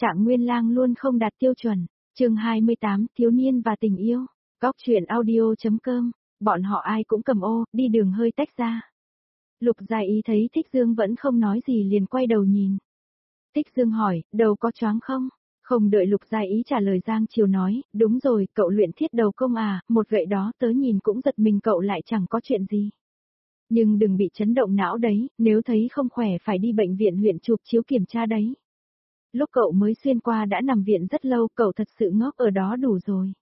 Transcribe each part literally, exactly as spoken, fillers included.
Trạng Nguyên Lang luôn không đạt tiêu chuẩn. Chương hai mươi tám, thiếu niên và tình yêu. Góc truyện audio.com. Bọn họ ai cũng cầm ô, đi đường hơi tách ra. Lục Gia Ý thấy Thích Dương vẫn không nói gì liền quay đầu nhìn. Thích Dương hỏi, đầu có choáng không? Không đợi Lục Gia Ý trả lời Giang Triều nói, đúng rồi, cậu luyện thiết đầu công à, một gậy đó tớ nhìn cũng giật mình, cậu lại chẳng có chuyện gì. Nhưng đừng bị chấn động não đấy, nếu thấy không khỏe phải đi bệnh viện huyện chụp chiếu kiểm tra đấy. Lúc cậu mới xuyên qua đã nằm viện rất lâu, cậu thật sự ngốc ở đó đủ rồi.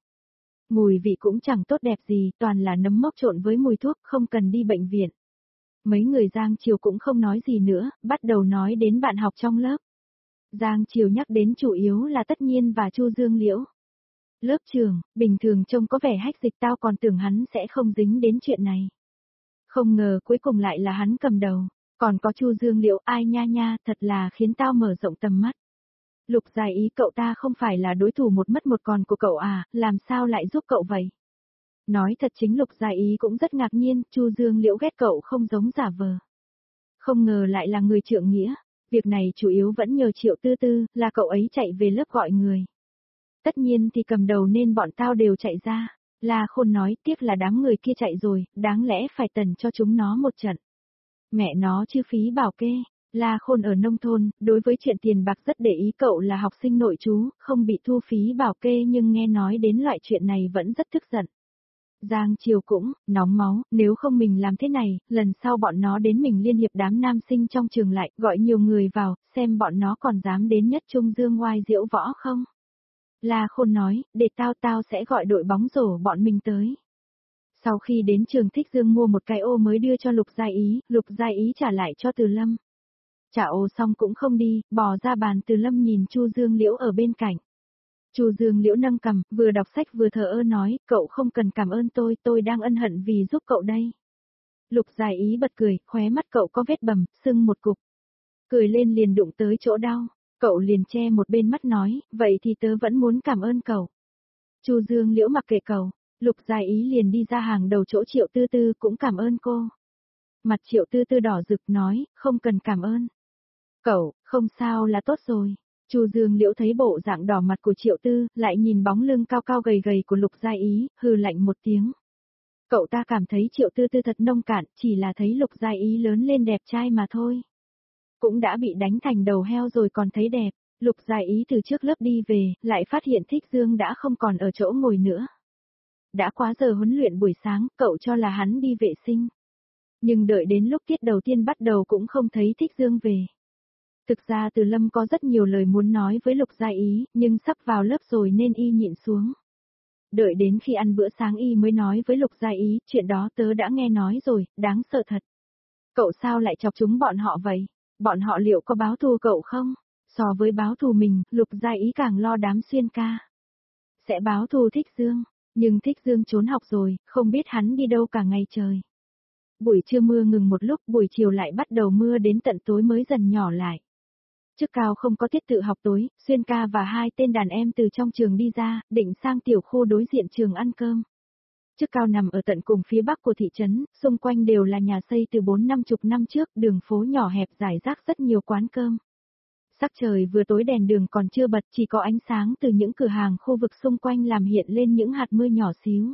Mùi vị cũng chẳng tốt đẹp gì, toàn là nấm mốc trộn với mùi thuốc, không cần đi bệnh viện. Mấy người Giang Triều cũng không nói gì nữa, bắt đầu nói đến bạn học trong lớp. Giang Triều nhắc đến chủ yếu là Tất Nhiên và Chu Dương Liễu. Lớp trường, bình thường trông có vẻ hách dịch, tao còn tưởng hắn sẽ không dính đến chuyện này. Không ngờ cuối cùng lại là hắn cầm đầu, còn có Chu Dương Liễu, ai nha nha, thật là khiến tao mở rộng tầm mắt. Lục Gia Ý, cậu ta không phải là đối thủ một mất một còn của cậu à, làm sao lại giúp cậu vậy? Nói thật chính Lục Gia Ý cũng rất ngạc nhiên, Chu Dương Liễu ghét cậu không giống giả vờ. Không ngờ lại là người trượng nghĩa, việc này chủ yếu vẫn nhờ Triệu Tư Tư, là cậu ấy chạy về lớp gọi người. Tất nhiên thì cầm đầu nên bọn tao đều chạy ra. La Khôn nói, tiếc là đám người kia chạy rồi, đáng lẽ phải tần cho chúng nó một trận. Mẹ nó chứ phí bảo kê. La Khôn ở nông thôn, đối với chuyện tiền bạc rất để ý, cậu là học sinh nội trú, không bị thu phí bảo kê nhưng nghe nói đến loại chuyện này vẫn rất tức giận. Giang Triều cũng, nóng máu, nếu không mình làm thế này, lần sau bọn nó đến mình liên hiệp đám nam sinh trong trường lại, gọi nhiều người vào, xem bọn nó còn dám đến nhất trung dương oai diễu võ không. La Khôn nói, để tao tao sẽ gọi đội bóng rổ bọn mình tới. Sau khi đến trường, Thích Dương mua một cái ô mới đưa cho Lục Gia Ý, Lục Gia Ý trả lại cho Từ Lâm. Trả ô xong cũng không đi, bò ra bàn. Từ Lâm nhìn Chu Dương Liễu ở bên cạnh. Chu Dương Liễu nâng cằm, vừa đọc sách vừa thờ ơ nói, cậu không cần cảm ơn tôi, tôi đang ân hận vì giúp cậu đây. Lục Gia Ý bật cười, khóe mắt cậu có vết bầm, sưng một cục. Cười lên liền đụng tới chỗ đau, cậu liền che một bên mắt nói, vậy thì tớ vẫn muốn cảm ơn cậu. Chu Dương Liễu mặc kệ cậu, Lục Gia Ý liền đi ra hàng đầu chỗ Triệu Tư Tư, cũng cảm ơn cô. Mặt Triệu Tư Tư đỏ rực nói, không cần cảm ơn. Cậu, không sao là tốt rồi. Chu Dương Liễu thấy bộ dạng đỏ mặt của Triệu Tư, lại nhìn bóng lưng cao cao gầy gầy của Lục Gia Ý, hừ lạnh một tiếng. Cậu ta cảm thấy Triệu Tư Tư thật nông cạn, chỉ là thấy Lục Gia Ý lớn lên đẹp trai mà thôi. Cũng đã bị đánh thành đầu heo rồi còn thấy đẹp. Lục Gia Ý từ trước lớp đi về, lại phát hiện Thích Dương đã không còn ở chỗ ngồi nữa. Đã quá giờ huấn luyện buổi sáng, cậu cho là hắn đi vệ sinh. Nhưng đợi đến lúc tiết đầu tiên bắt đầu cũng không thấy Thích Dương về. Thực ra Từ Lâm có rất nhiều lời muốn nói với Lục Gia Ý, nhưng sắp vào lớp rồi nên y nhịn xuống. Đợi đến khi ăn bữa sáng y mới nói với Lục Gia Ý, chuyện đó tớ đã nghe nói rồi, đáng sợ thật. Cậu sao lại chọc chúng bọn họ vậy? Bọn họ liệu có báo thù cậu không? So với báo thù mình, Lục Gia Ý càng lo đám Xuyên ca. Sẽ báo thù Thích Dương, nhưng Thích Dương trốn học rồi, không biết hắn đi đâu cả ngày trời. Buổi trưa mưa ngừng một lúc, buổi chiều lại bắt đầu mưa đến tận tối mới dần nhỏ lại. Trước Cao không có tiết tự học tối, Xuyên ca và hai tên đàn em từ trong trường đi ra, định sang tiểu khu đối diện trường ăn cơm. Trước Cao nằm ở tận cùng phía bắc của thị trấn, xung quanh đều là nhà xây từ bốn năm chục năm trước, đường phố nhỏ hẹp rải rác rất nhiều quán cơm. Sắc trời vừa tối, đèn đường còn chưa bật, chỉ có ánh sáng từ những cửa hàng khu vực xung quanh làm hiện lên những hạt mưa nhỏ xíu.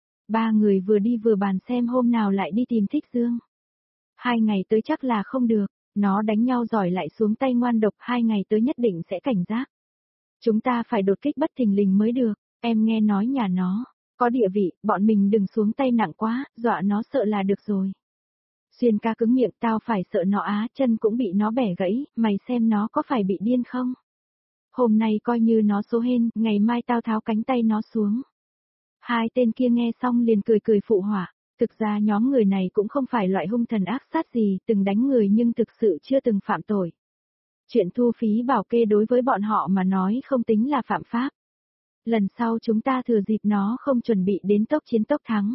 Ba người vừa đi vừa bàn xem hôm nào lại đi tìm Thích Dương. Hai ngày tới chắc là không được, nó đánh nhau giỏi lại xuống tay ngoan độc, hai ngày tới nhất định sẽ cảnh giác. Chúng ta phải đột kích bất thình lình mới được, em nghe nói nhà nó có địa vị, bọn mình đừng xuống tay nặng quá, dọa nó sợ là được rồi. Xuyên ca cứng miệng, tao phải sợ nó á, chân cũng bị nó bẻ gãy, mày xem nó có phải bị điên không? Hôm nay coi như nó số hên, ngày mai tao tháo cánh tay nó xuống. Hai tên kia nghe xong liền cười cười phụ họa. Thực ra nhóm người này cũng không phải loại hung thần ác sát gì, từng đánh người nhưng thực sự chưa từng phạm tội. Chuyện thu phí bảo kê đối với bọn họ mà nói không tính là phạm pháp. Lần sau chúng ta thừa dịp nó không chuẩn bị đến tốc chiến tốc thắng.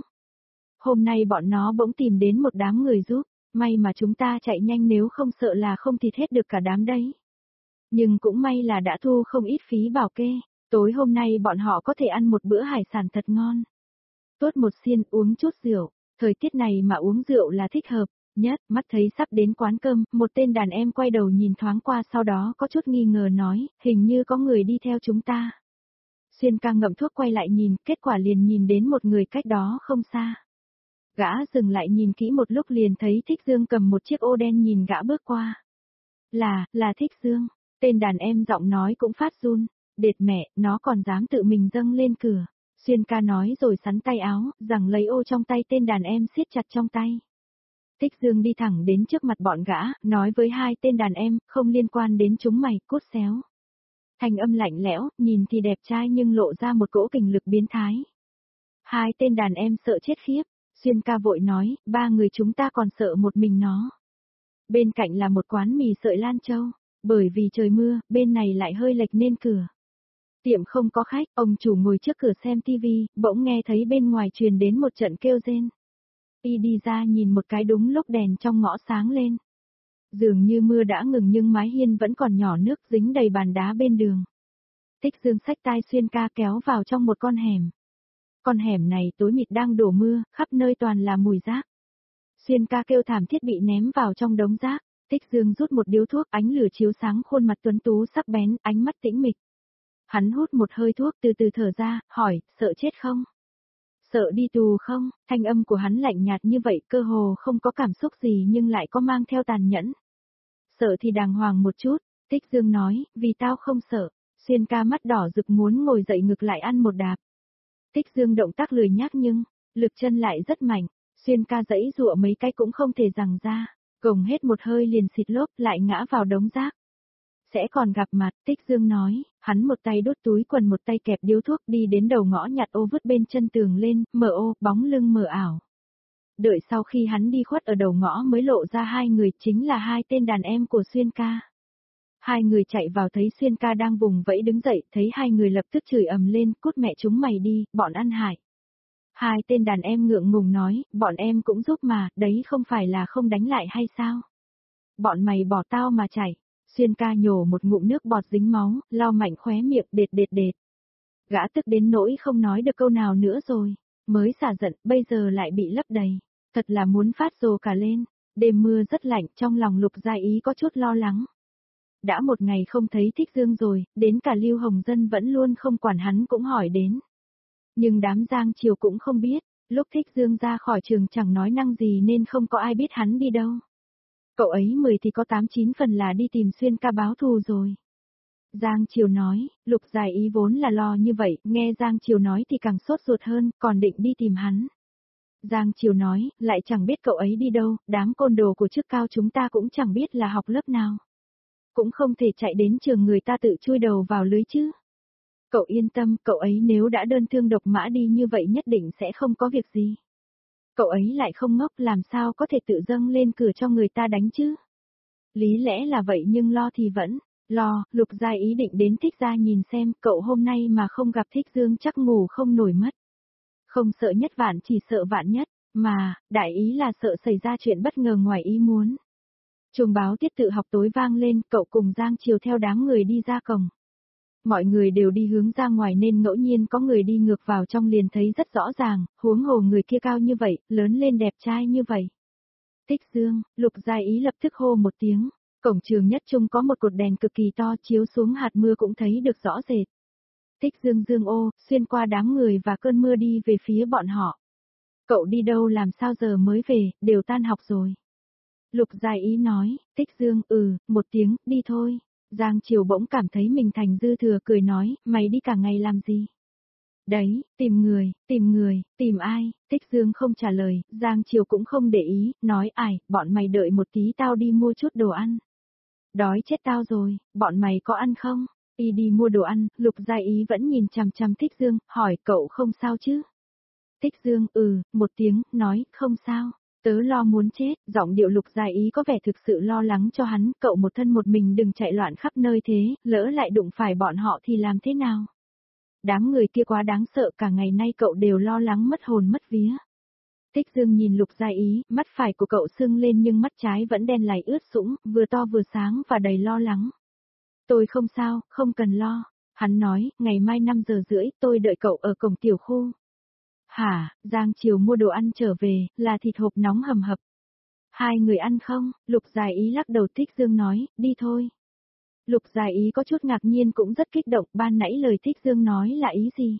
Hôm nay bọn nó bỗng tìm đến một đám người giúp, may mà chúng ta chạy nhanh, nếu không sợ là không thịt hết được cả đám đấy. Nhưng cũng may là đã thu không ít phí bảo kê, tối hôm nay bọn họ có thể ăn một bữa hải sản thật ngon. Tuốt một xiên, uống chút rượu, thời tiết này mà uống rượu là thích hợp, nhất, mắt thấy sắp đến quán cơm, một tên đàn em quay đầu nhìn thoáng qua sau đó có chút nghi ngờ nói, hình như có người đi theo chúng ta. Xuyên ca ngậm thuốc quay lại nhìn, kết quả liền nhìn đến một người cách đó không xa. Gã dừng lại nhìn kỹ một lúc liền thấy Thích Dương cầm một chiếc ô đen nhìn gã bước qua. Là, là Thích Dương, tên đàn em giọng nói cũng phát run, đệt mẹ, nó còn dám tự mình dâng lên cửa. Xuyên ca nói rồi sắn tay áo, rằng lấy ô trong tay tên đàn em siết chặt trong tay. Thích Dương đi thẳng đến trước mặt bọn gã, nói với hai tên đàn em, không liên quan đến chúng mày, cút xéo. Thanh âm lạnh lẽo, nhìn thì đẹp trai nhưng lộ ra một cỗ kình lực biến thái. Hai tên đàn em sợ chết khiếp, Xuyên ca vội nói, ba người chúng ta còn sợ một mình nó. Bên cạnh là một quán mì sợi Lan Châu, bởi vì trời mưa, bên này lại hơi lệch nên cửa. Tiệm không có khách, ông chủ ngồi trước cửa xem tivi, bỗng nghe thấy bên ngoài truyền đến một trận kêu rên. Y đi ra nhìn một cái đúng lúc đèn trong ngõ sáng lên. Dường như mưa đã ngừng nhưng mái hiên vẫn còn nhỏ nước dính đầy bàn đá bên đường. Thích Dương xách tai Xuyên ca kéo vào trong một con hẻm. Con hẻm này tối mịt đang đổ mưa, khắp nơi toàn là mùi rác. Xuyên ca kêu thảm thiết bị ném vào trong đống rác. Thích Dương rút một điếu thuốc, ánh lửa chiếu sáng khuôn mặt tuấn tú sắc bén, ánh mắt tĩnh mịch. Hắn hút một hơi thuốc từ từ thở ra, hỏi, sợ chết không? Sợ đi tù không? Thanh âm của hắn lạnh nhạt như vậy, cơ hồ không có cảm xúc gì nhưng lại có mang theo tàn nhẫn. Sợ thì đàng hoàng một chút, Thích Dương nói, vì tao không sợ. Xuyên ca mắt đỏ rực muốn ngồi dậy ngực lại ăn một đạp. Thích Dương động tác lười nhác nhưng, lực chân lại rất mạnh, Xuyên ca giãy giụa mấy cái cũng không thể giằng ra, gồng hết một hơi liền xịt lốp lại ngã vào đống rác. Sẽ còn gặp mặt, Thích Dương nói, hắn một tay đút túi quần một tay kẹp điếu thuốc đi đến đầu ngõ nhặt ô vứt bên chân tường lên, mở ô, bóng lưng mờ ảo. Đợi sau khi hắn đi khuất ở đầu ngõ mới lộ ra hai người chính là hai tên đàn em của Xuyên ca. Hai người chạy vào thấy Xuyên ca đang vùng vẫy đứng dậy, thấy hai người lập tức chửi ầm lên, cút mẹ chúng mày đi, bọn ăn hại. Hai tên đàn em ngượng ngùng nói, bọn em cũng giúp mà, đấy không phải là không đánh lại hay sao? Bọn mày bỏ tao mà chạy. Xuyên ca nhổ một ngụm nước bọt dính máu, lau mạnh khóe miệng đệt đệt đệt. Gã tức đến nỗi không nói được câu nào nữa rồi, mới xả giận, bây giờ lại bị lấp đầy. Thật là muốn phát rồ cả lên, đêm mưa rất lạnh, trong lòng Lục Gia Ý có chút lo lắng. Đã một ngày không thấy Thích Dương rồi, đến cả Lưu Hồng Dân vẫn luôn không quản hắn cũng hỏi đến. Nhưng đám Giang Triều cũng không biết, lúc Thích Dương ra khỏi trường chẳng nói năng gì nên không có ai biết hắn đi đâu. Cậu ấy mười thì có tám chín phần là đi tìm Xuyên ca báo thù rồi. Giang Triều nói, Lục Giải Ý vốn là lo như vậy, nghe Giang Triều nói thì càng sốt ruột hơn, còn định đi tìm hắn. Giang Triều nói, lại chẳng biết cậu ấy đi đâu, đám côn đồ của chức cao chúng ta cũng chẳng biết là học lớp nào. Cũng không thể chạy đến trường người ta tự chui đầu vào lưới chứ. Cậu yên tâm, cậu ấy nếu đã đơn thương độc mã đi như vậy nhất định sẽ không có việc gì. Cậu ấy lại không ngốc làm sao có thể tự dâng lên cửa cho người ta đánh chứ. Lý lẽ là vậy nhưng lo thì vẫn, lo, Lục Gia ý định đến Thích Gia nhìn xem cậu hôm nay mà không gặp Thích Dương chắc ngủ không nổi mất. Không sợ nhất vạn chỉ sợ vạn nhất, mà, đại ý là sợ xảy ra chuyện bất ngờ ngoài ý muốn. Chuông báo tiết tự học tối vang lên, cậu cùng Giang Triều theo đám người đi ra cổng. Mọi người đều đi hướng ra ngoài nên ngẫu nhiên có người đi ngược vào trong liền thấy rất rõ ràng, huống hồ người kia cao như vậy, lớn lên đẹp trai như vậy. Thích Dương, Lục Gia Ý lập tức hô một tiếng, cổng trường nhất trung có một cột đèn cực kỳ to chiếu xuống hạt mưa cũng thấy được rõ rệt. Thích Dương dương ô, xuyên qua đám người và cơn mưa đi về phía bọn họ. Cậu đi đâu làm sao giờ mới về, đều tan học rồi. Lục Gia Ý nói, Thích Dương, ừ, một tiếng, đi thôi. Giang Triều bỗng cảm thấy mình thành dư thừa cười nói, mày đi cả ngày làm gì? Đấy, tìm người, tìm người, tìm ai? Thích Dương không trả lời, Giang Triều cũng không để ý, nói ai, bọn mày đợi một tí tao đi mua chút đồ ăn. Đói chết tao rồi, bọn mày có ăn không? Y đi mua đồ ăn, Lục Gia Ý vẫn nhìn chằm chằm Thích Dương, hỏi cậu không sao chứ? Thích Dương, ừ, một tiếng, nói, không sao. Tớ lo muốn chết, giọng điệu Lục Gia Ý có vẻ thực sự lo lắng cho hắn, cậu một thân một mình đừng chạy loạn khắp nơi thế, lỡ lại đụng phải bọn họ thì làm thế nào? Đám người kia quá đáng sợ, cả ngày nay cậu đều lo lắng mất hồn mất vía. Thích Dương nhìn Lục Gia Ý, mắt phải của cậu sưng lên nhưng mắt trái vẫn đen láy ướt sũng, vừa to vừa sáng và đầy lo lắng. Tôi không sao, không cần lo. Hắn nói, ngày mai năm giờ rưỡi tôi đợi cậu ở cổng tiểu khu. Hả, Giang Triều mua đồ ăn trở về, là thịt hộp nóng hầm hập. Hai người ăn không? Lục Dài Ý lắc đầu. Thích Dương nói, đi thôi. Lục Dài Ý có chút ngạc nhiên cũng rất kích động, ban nãy lời Thích Dương nói là ý gì?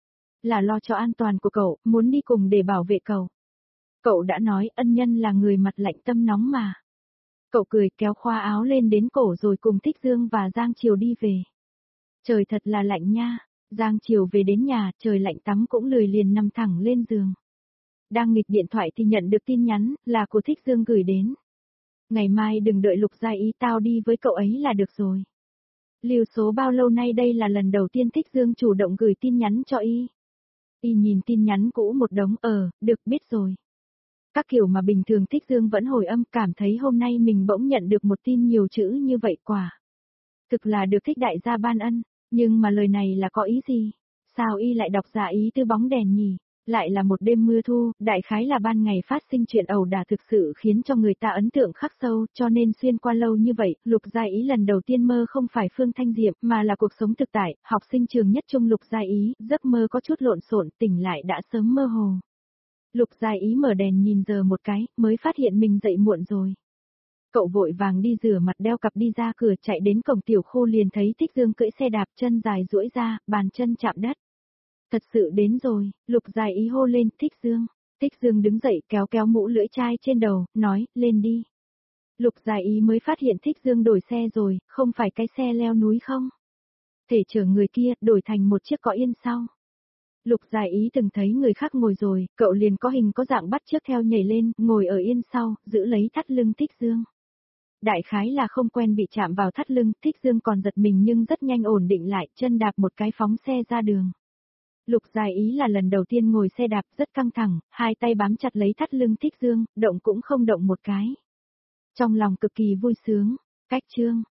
Là lo cho an toàn của cậu, muốn đi cùng để bảo vệ cậu. Cậu đã nói ân nhân là người mặt lạnh tâm nóng mà. Cậu cười kéo khoa áo lên đến cổ rồi cùng Thích Dương và Giang Triều đi về. Trời thật là lạnh nha. Giang Triều về đến nhà, trời lạnh tắm cũng lười liền nằm thẳng lên giường. Đang nghịch điện thoại thì nhận được tin nhắn, là của Thích Dương gửi đến. Ngày mai đừng đợi Lục Gia Ý, tao đi với cậu ấy là được rồi. Lưu số bao lâu nay đây là lần đầu tiên Thích Dương chủ động gửi tin nhắn cho y. Y nhìn tin nhắn cũ một đống, ờ, được biết rồi. Các kiểu mà bình thường Thích Dương vẫn hồi âm, cảm thấy hôm nay mình bỗng nhận được một tin nhiều chữ như vậy quả. Thực là được Thích đại gia ban ân, nhưng mà lời này là có ý gì? Sao y lại đọc ra ý tư bóng đèn nhỉ? Lại là một đêm mưa thu, đại khái là ban ngày phát sinh chuyện ẩu đả thực sự khiến cho người ta ấn tượng khắc sâu, cho nên xuyên qua lâu như vậy, Lục Gia Ý lần đầu tiên mơ không phải Phương Thanh Diệp, mà là cuộc sống thực tại, học sinh trường nhất trung Lục Gia Ý, giấc mơ có chút lộn xộn, tỉnh lại đã sớm mơ hồ. Lục Gia Ý mở đèn nhìn giờ một cái, mới phát hiện mình dậy muộn rồi. Cậu vội vàng đi rửa mặt đeo cặp đi ra cửa, chạy đến cổng tiểu khu liền thấy Thích Dương cưỡi xe đạp, chân dài duỗi ra, bàn chân chạm đất. Thật sự đến rồi, Lục Gia Ý hô lên. Thích Dương. Thích Dương đứng dậy kéo kéo mũ lưỡi chai trên đầu, nói, lên đi. Lục Gia Ý mới phát hiện Thích Dương đổi xe rồi, không phải cái xe leo núi không? Thể chở người kia, đổi thành một chiếc có yên sau. Lục Gia Ý từng thấy người khác ngồi rồi, cậu liền có hình có dạng bắt chước theo nhảy lên, ngồi ở yên sau, giữ lấy thắt lưng Thích Dương. Đại khái là không quen bị chạm vào thắt lưng, Thích Dương còn giật mình nhưng rất nhanh ổn định lại, chân đạp một cái phóng xe ra đường. Lục Gia Ý là lần đầu tiên ngồi xe đạp, rất căng thẳng, hai tay bám chặt lấy thắt lưng Thích Dương, động cũng không động một cái. Trong lòng cực kỳ vui sướng. Cách chương